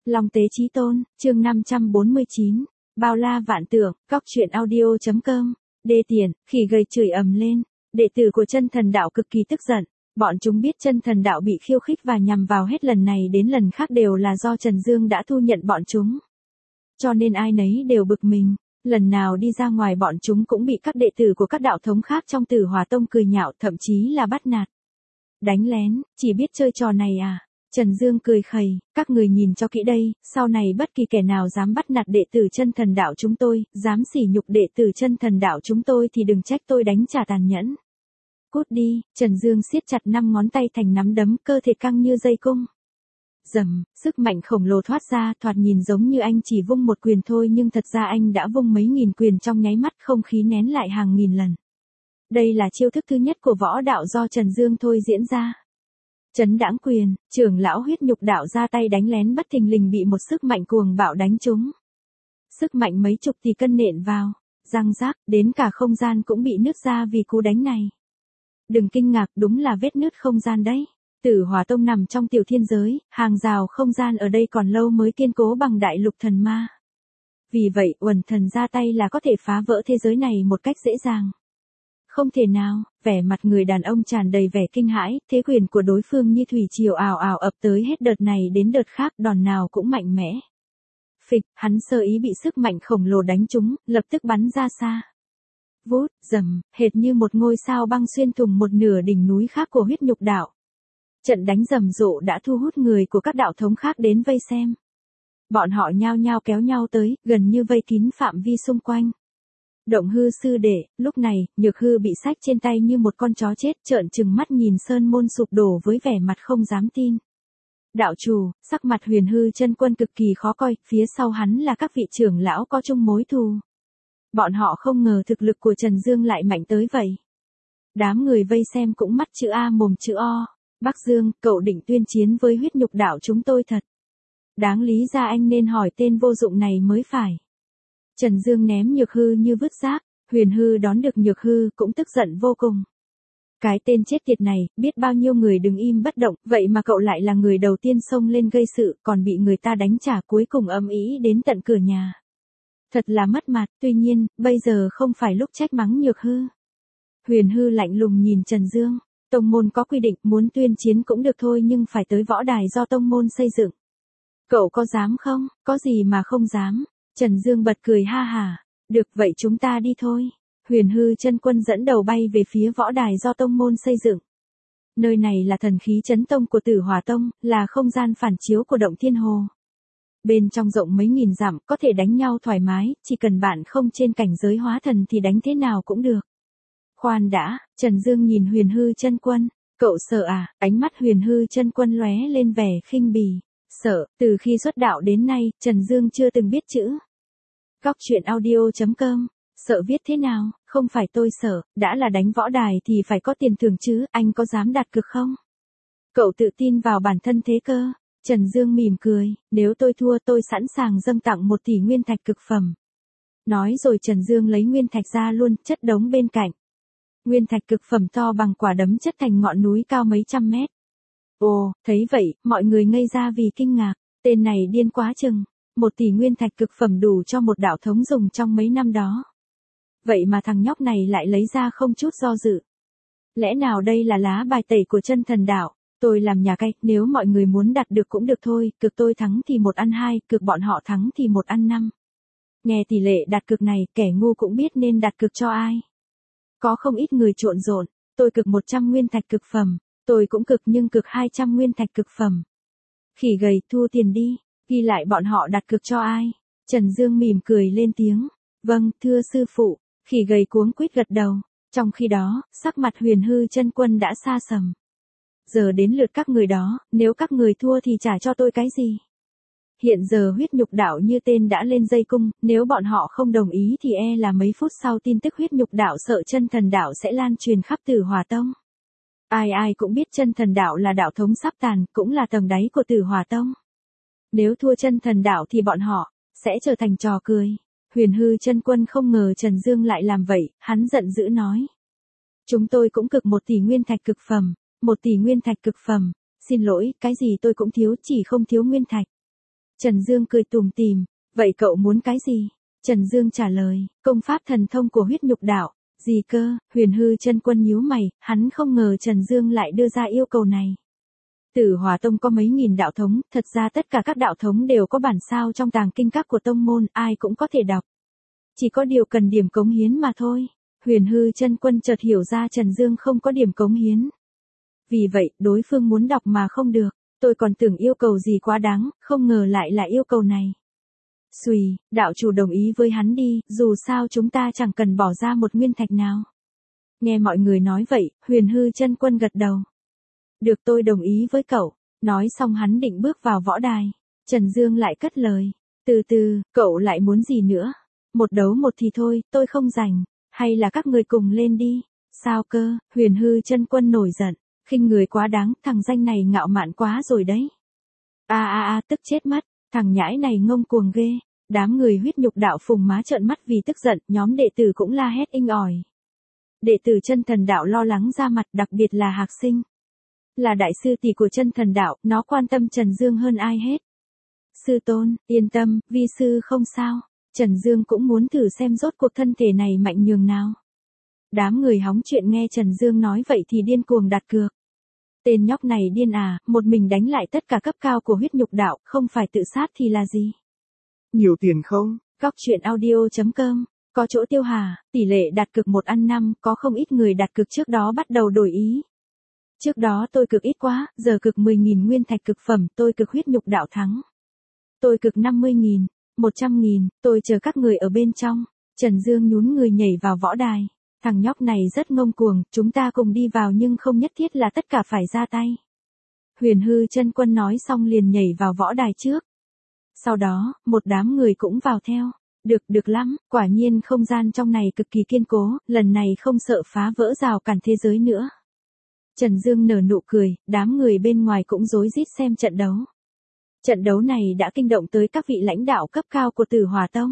Long Tế Chí Tôn, chương 549, bao la vạn tượng, góc truyện audio.com, đê tiện, khỉ gầy chửi ầm lên, đệ tử của chân thần đạo cực kỳ tức giận, bọn chúng biết chân thần đạo bị khiêu khích và nhằm vào hết lần này đến lần khác đều là do Trần Dương đã thu nhận bọn chúng. Cho nên ai nấy đều bực mình, lần nào đi ra ngoài bọn chúng cũng bị các đệ tử của các đạo thống khác trong Tử Hỏa Tông cười nhạo thậm chí là bắt nạt. Đánh lén, chỉ biết chơi trò này à? Trần Dương cười khẩy, các người nhìn cho kỹ đây, sau này bất kỳ kẻ nào dám bắt nạt đệ tử chân thần đạo chúng tôi, dám sỉ nhục đệ tử chân thần đạo chúng tôi thì đừng trách tôi đánh trả tàn nhẫn. Cút đi, Trần Dương siết chặt 5 ngón tay thành nắm đấm, cơ thể căng như dây cung. Rầm, sức mạnh khổng lồ thoát ra, thoạt nhìn giống như anh chỉ vung một quyền thôi nhưng thật ra anh đã vung mấy nghìn quyền trong nháy mắt, không khí nén lại hàng nghìn lần. Đây là chiêu thức thứ nhất của võ đạo do Trần Dương thôi diễn ra. Chấn đãng quyền, trưởng lão huyết nhục đạo ra tay đánh lén bất thình lình bị một sức mạnh cuồng bạo đánh trúng. Sức mạnh mấy chục tỷ cân nện vào, răng rác, đến cả không gian cũng bị nứt ra vì cú đánh này. Đừng kinh ngạc, đúng là vết nứt không gian đấy. Tử Hỏa Tông nằm trong tiểu thiên giới, hàng rào không gian ở đây còn lâu mới kiên cố bằng đại lục thần ma. Vì vậy, Uẩn Thần ra tay là có thể phá vỡ thế giới này một cách dễ dàng. Không thể nào, vẻ mặt người đàn ông tràn đầy vẻ kinh hãi, thế quyền của đối phương như thủy triều ào ào ập tới hết đợt này đến đợt khác, đòn nào cũng mạnh mẽ. Phịch, hắn sơ ý bị sức mạnh khổng lồ đánh trúng, lập tức bắn ra xa. Vút, rầm, hệt như một ngôi sao băng xuyên thủng một nửa đỉnh núi khác của huyết nhục đạo. Trận đánh rầm rộ đã thu hút người của các đạo thống khác đến vây xem. Bọn họ nhao nhao kéo nhau tới, gần như vây kín phạm vi xung quanh. Động Hư sư đệ, lúc này, Nhược Hư bị xách trên tay như một con chó chết, trợn trừng mắt nhìn sơn môn sụp đổ với vẻ mặt không dám tin. Đạo chủ, sắc mặt Huyền Hư chân quân cực kỳ khó coi, phía sau hắn là các vị trưởng lão có chung mối thù. Bọn họ không ngờ thực lực của Trần Dương lại mạnh tới vậy. Đám người vây xem cũng mắt chữ A mồm chữ O. Bắc Dương, cậu định tuyên chiến với huyết nhục đạo chúng tôi thật. Đáng lý ra anh nên hỏi tên vô dụng này mới phải. Trần Dương ném Nhược Hư như vứt rác, Huyền Hư đón được Nhược Hư cũng tức giận vô cùng. Cái tên chết tiệt này, biết bao nhiêu người đứng im bất động, vậy mà cậu lại là người đầu tiên xông lên gây sự, còn bị người ta đánh trả cuối cùng âm ĩ đến tận cửa nhà. Thật là mất mặt, tuy nhiên, bây giờ không phải lúc trách mắng Nhược Hư. Huyền Hư lạnh lùng nhìn Trần Dương. Tông môn có quy định muốn tuyên chiến cũng được thôi nhưng phải tới võ đài do tông môn xây dựng. Cậu có dám không? Có gì mà không dám? Trần Dương bật cười ha hả. Được vậy chúng ta đi thôi. Huyền Hư chân quân dẫn đầu bay về phía võ đài do tông môn xây dựng. Nơi này là thần khí chấn tông của Tử Hỏa Tông, là không gian phản chiếu của động thiên hồ. Bên trong rộng mấy nghìn dặm có thể đánh nhau thoải mái, chỉ cần bạn không trên cảnh giới hóa thần thì đánh thế nào cũng được. Khoan đã, Trần Dương nhìn Huyền Hư chân quân, cậu sợ à? Ánh mắt Huyền Hư chân quân lóe lên vẻ khinh bỉ. Sợ, từ khi xuất đạo đến nay, Trần Dương chưa từng biết chữ. Góc truyện audio.com, sợ viết thế nào? Không phải tôi sợ, đã là đánh võ đài thì phải có tiền thưởng chứ, anh có dám đặt cược không? Cậu tự tin vào bản thân thế cơ. Trần Dương mỉm cười, nếu tôi thua tôi sẵn sàng dâng tặng 1 tỷ nguyên thạch cực phẩm. Nói rồi Trần Dương lấy nguyên thạch ra luôn, chất đống bên cạnh. Nguyên thạch cực phẩm to bằng quả đấm chất thành ngọn núi cao mấy trăm mét. Ồ, thấy vậy, mọi người ngây ra vì kinh ngạc, tên này điên quá chừng, 1 tỷ nguyên thạch cực phẩm đủ cho một đạo thống dùng trong mấy năm đó. Vậy mà thằng nhóc này lại lấy ra không chút do dự. Lẽ nào đây là lá bài tẩy của chân thần đạo? Tôi làm nhà cay, nếu mọi người muốn đặt được cũng được thôi, cực tôi thắng thì 1 ăn 2, cực bọn họ thắng thì 1 ăn 5. Nghe tỷ lệ đặt cược này, kẻ ngu cũng biết nên đặt cược cho ai. Có không ít người trộn rộn, tôi cực 100 nguyên thạch cực phẩm, tôi cũng cực nhưng cực 200 nguyên thạch cực phẩm. Khỉ gầy, thua tiền đi, ghi lại bọn họ đặt cược cho ai. Trần Dương mỉm cười lên tiếng, vâng, thưa sư phụ. Khỉ gầy cuống quýt gật đầu, trong khi đó, sắc mặt Huyền Hư chân quân đã xa sầm. Giờ đến lượt các người đó, nếu các người thua thì trả cho tôi cái gì? Hiện giờ huyết nhục đạo như tên đã lên dây cung, nếu bọn họ không đồng ý thì là mấy phút sau tin tức huyết nhục đạo sợ chân thần đạo sẽ lan truyền khắp Tử Hỏa Tông. Ai ai cũng biết chân thần đạo là đạo thống sắp tàn, cũng là tầng đáy của Tử Hỏa Tông. Nếu thua chân thần đạo thì bọn họ sẽ trở thành trò cười. Huyền Hư chân quân không ngờ Trần Dương lại làm vậy, hắn giận dữ nói. Chúng tôi cũng cực 1 tỷ nguyên thạch cực phẩm, 1 tỷ nguyên thạch cực phẩm. Xin lỗi, cái gì tôi cũng thiếu, chỉ không thiếu nguyên thạch. Trần Dương cười tủm tỉm, vậy cậu muốn cái gì? Trần Dương trả lời, công pháp thần thông của huyết nhục đạo. Gì cơ? Huyền Hư Chân Quân nhíu mày, hắn không ngờ Trần Dương lại đưa ra yêu cầu này. Tử Hỏa Tông có mấy nghìn đạo thống, thật ra tất cả các đạo thống đều có bản sao trong tàng kinh các của tông môn, ai cũng có thể đọc. Chỉ có điều cần điểm cống hiến mà thôi. Huyền Hư Chân Quân chợt hiểu ra Trần Dương không có điểm cống hiến. Vì vậy, đối phương muốn đọc mà không được. Tôi còn tưởng yêu cầu gì quá đáng, không ngờ lại là yêu cầu này. Xùy, đạo chủ đồng ý với hắn đi, dù sao chúng ta chẳng cần bỏ ra một nguyên thạch nào. Nghe mọi người nói vậy, Huyền Hư Chân Quân gật đầu. Được, tôi đồng ý với cậu. Nói xong hắn định bước vào võ đài. Trần Dương lại cất lời. Từ từ, cậu lại muốn gì nữa? Một đấu một thì thôi, tôi không rảnh. Hay là các người cùng lên đi? Sao cơ? Huyền Hư Chân Quân nổi giận. Khinh người quá đáng, thằng danh này ngạo mạn quá rồi đấy. Tức chết mất. Thằng nhãi này ngông cuồng ghê. Đám người huyết nhục đạo phùng má trợn mắt vì tức giận, nhóm đệ tử cũng la hét inh ỏi. Đệ tử Chân Thần đạo lo lắng ra mặt, đặc biệt là Hạc Sinh. Là đại sư tỷ của Chân Thần đạo, nó quan tâm Trần Dương hơn ai hết. Sư tôn, yên tâm, vi sư không sao. Trần Dương cũng muốn thử xem rốt cuộc thân thể này mạnh nhường nào. Đám người hóng chuyện nghe Trần Dương nói vậy thì điên cuồng đặt cược. Tên nhóc này điên à, một mình đánh lại tất cả cấp cao của huyết nhục đạo, không phải tự sát thì là gì? Nhiều tiền không? Coctruyện.audio.com, có chỗ tiêu hà, tỷ lệ đặt cược 1 ăn 5, có không ít người đặt cược trước đó bắt đầu đổi ý. Trước đó tôi cực ít quá, giờ cực 10.000 nguyên thạch cực phẩm, tôi cực huyết nhục đạo thắng. Tôi cực 50.000, 100.000, tôi chờ các người ở bên trong. Trần Dương nhún người nhảy vào võ đài. Thằng nhóc này rất ngông cuồng, chúng ta cùng đi vào nhưng không nhất thiết là tất cả phải ra tay. Huyền Hư Chân Quân nói xong liền nhảy vào võ đài trước. Sau đó, một đám người cũng vào theo. Được lắm, quả nhiên không gian trong này cực kỳ kiên cố, lần này không sợ phá vỡ rào cản thế giới nữa. Trần Dương nở nụ cười, đám người bên ngoài cũng rối rít xem trận đấu. Trận đấu này đã kinh động tới các vị lãnh đạo cấp cao của Tử Hỏa Tông.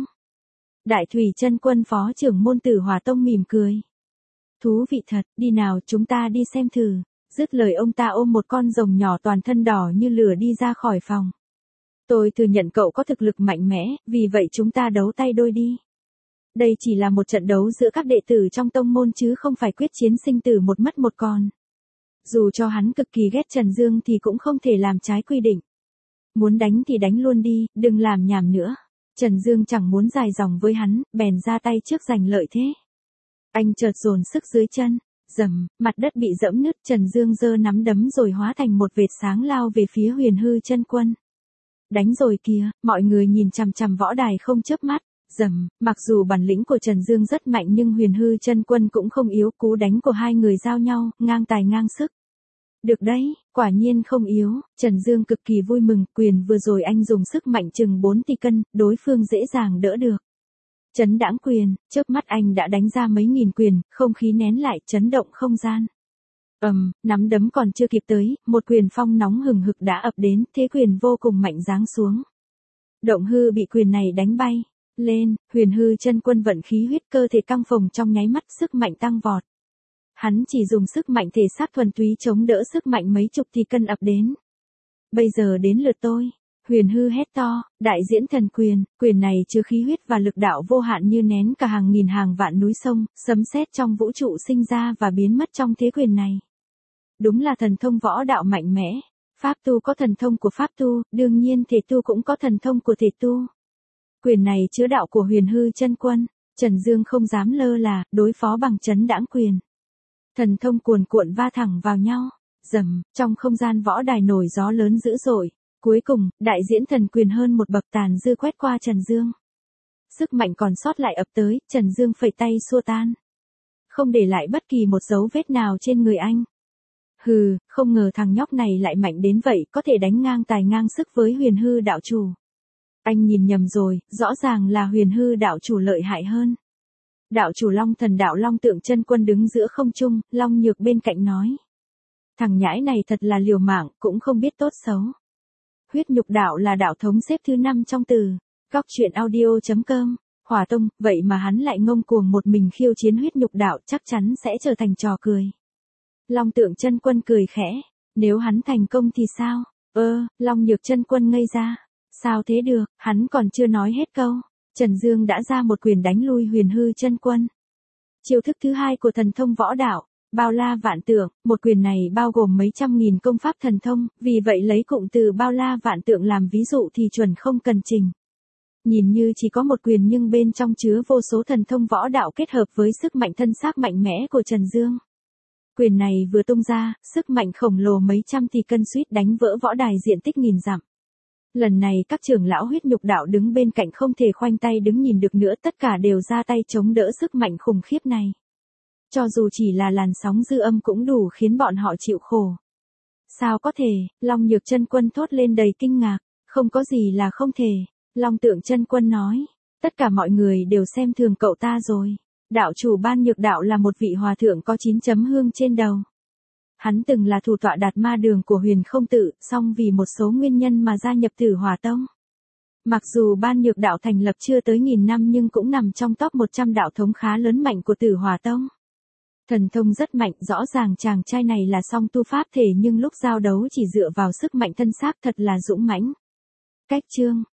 Đại Thủy Chân Quân phó trưởng môn Tử Hỏa Tông mỉm cười. Thú vị thật, đi nào chúng ta đi xem thử. Dứt lời ông ta ôm một con rồng nhỏ toàn thân đỏ như lửa đi ra khỏi phòng. Tôi thừa nhận cậu có thực lực mạnh mẽ, vì vậy chúng ta đấu tay đôi đi. Đây chỉ là một trận đấu giữa các đệ tử trong tông môn chứ không phải quyết chiến sinh tử một mất một còn. Dù cho hắn cực kỳ ghét Trần Dương thì cũng không thể làm trái quy định. Muốn đánh thì đánh luôn đi, đừng làm nhảm nữa. Trần Dương chẳng muốn dài dòng với hắn, bèn ra tay trước giành lợi thế. Anh chợt dồn sức dưới chân, rầm, mặt đất bị dẫm nứt, Trần Dương giơ nắm đấm rồi hóa thành một vệt sáng lao về phía Huyền Hư Chân Quân. Đánh rồi kìa, mọi người nhìn chằm chằm võ đài không chớp mắt. Rầm, mặc dù bản lĩnh của Trần Dương rất mạnh nhưng Huyền Hư Chân Quân cũng không yếu, cú đánh của hai người giao nhau, ngang tài ngang sức. Được đấy, quả nhiên không yếu, Trần Dương cực kỳ vui mừng, quyền vừa rồi anh dùng sức mạnh chừng 4 tỷ cân, đối phương dễ dàng đỡ được. Chấn đãng quyền, chớp mắt anh đã đánh ra mấy nghìn quyền, không khí nén lại, chấn động không gian. Nắm đấm còn chưa kịp tới, một quyền phong nóng hừng hực đã ập đến, thế quyền vô cùng mạnh giáng xuống. Động Hư bị quyền này đánh bay lên, Huyền Hư Chân Quân vận khí huyết cơ thể căng phồng trong nháy mắt, sức mạnh tăng vọt. Hắn chỉ dùng sức mạnh thể xác thuần túy chống đỡ sức mạnh mấy chục tỷ cân ập đến. Bây giờ đến lượt tôi. Huyền Hư hét to, đại diễn thần quyền, quyền này chứa khí huyết và lực đạo vô hạn như nén cả hàng nghìn hàng vạn núi sông, sấm sét trong vũ trụ sinh ra và biến mất trong thế quyền này. Đúng là thần thông võ đạo mạnh mẽ. Pháp tu có thần thông của pháp tu, đương nhiên thể tu cũng có thần thông của thể tu. Quyền này chứa đạo của Huyền Hư Chân Quân, Trần Dương không dám lơ là, đối phó bằng chấn đãng quyền. Thần thông cuồn cuộn va thẳng vào nhau, rầm, trong không gian võ đài nổi gió lớn dữ dội. Cuối cùng, đại diễn thần quyền hơn một bậc tàn dư quét qua Trần Dương. Sức mạnh còn sót lại ập tới, Trần Dương phẩy tay xua tan. Không để lại bất kỳ một dấu vết nào trên người anh. Hừ, không ngờ thằng nhóc này lại mạnh đến vậy, có thể đánh ngang tài ngang sức với Huyền Hư đạo chủ. Anh nhìn nhầm rồi, rõ ràng là Huyền Hư đạo chủ lợi hại hơn. Đạo chủ Long Thần đạo Long Tượng Chân Quân đứng giữa không trung, Long Nhược bên cạnh nói. Thằng nhãi này thật là liều mạng, cũng không biết tốt xấu. Huyết nhục đạo là đạo thống xếp thứ 5 trong từ. Coctruyện.audio.com, Hỏa Tông, vậy mà hắn lại ngông cuồng một mình khiêu chiến huyết nhục đạo, chắc chắn sẽ trở thành trò cười. Long Tượng Chân Quân cười khẽ, nếu hắn thành công thì sao? Long Nhược Chân Quân ngây ra. Sao thế được, hắn còn chưa nói hết câu. Trần Dương đã ra một quyền đánh lui Huyền Hư Chân Quân. Chiêu thức thứ hai của thần thông võ đạo, bao la vạn tượng, một quyền này bao gồm mấy trăm nghìn công pháp thần thông, vì vậy lấy cụm từ bao la vạn tượng làm ví dụ thì chuẩn không cần trình. Nhìn như chỉ có một quyền nhưng bên trong chứa vô số thần thông võ đạo kết hợp với sức mạnh thân xác mạnh mẽ của Trần Dương. Quyền này vừa tung ra, sức mạnh khổng lồ mấy trăm tỷ cân suýt đánh vỡ võ đài diện tích nghìn dặm. Lần này các trưởng lão huyết nhục đạo đứng bên cạnh không thể khoanh tay đứng nhìn được nữa, tất cả đều ra tay chống đỡ sức mạnh khủng khiếp này. Cho dù chỉ là làn sóng dư âm cũng đủ khiến bọn họ chịu khổ. Sao có thể, Long Nhược Chân Quân thốt lên đầy kinh ngạc, không có gì là không thể. Long Tượng Chân Quân nói, tất cả mọi người đều xem thường cậu ta rồi. Đạo chủ Ban Nhược Đạo là một vị hòa thượng có 9 chấm hương trên đầu. Hắn từng là thủ tọa Đạt Ma Đường của Huyền Không Tự, song vì một số nguyên nhân mà gia nhập Tử Hỏa Tông. Mặc dù Ban Nhược Đạo thành lập chưa tới 1000 năm nhưng cũng nằm trong top 100 đạo thống khá lớn mạnh của Tử Hỏa Tông. Thần thông rất mạnh, rõ ràng chàng trai này là song tu pháp thể nhưng lúc giao đấu chỉ dựa vào sức mạnh thân xác thật là dũng mãnh. Cách chương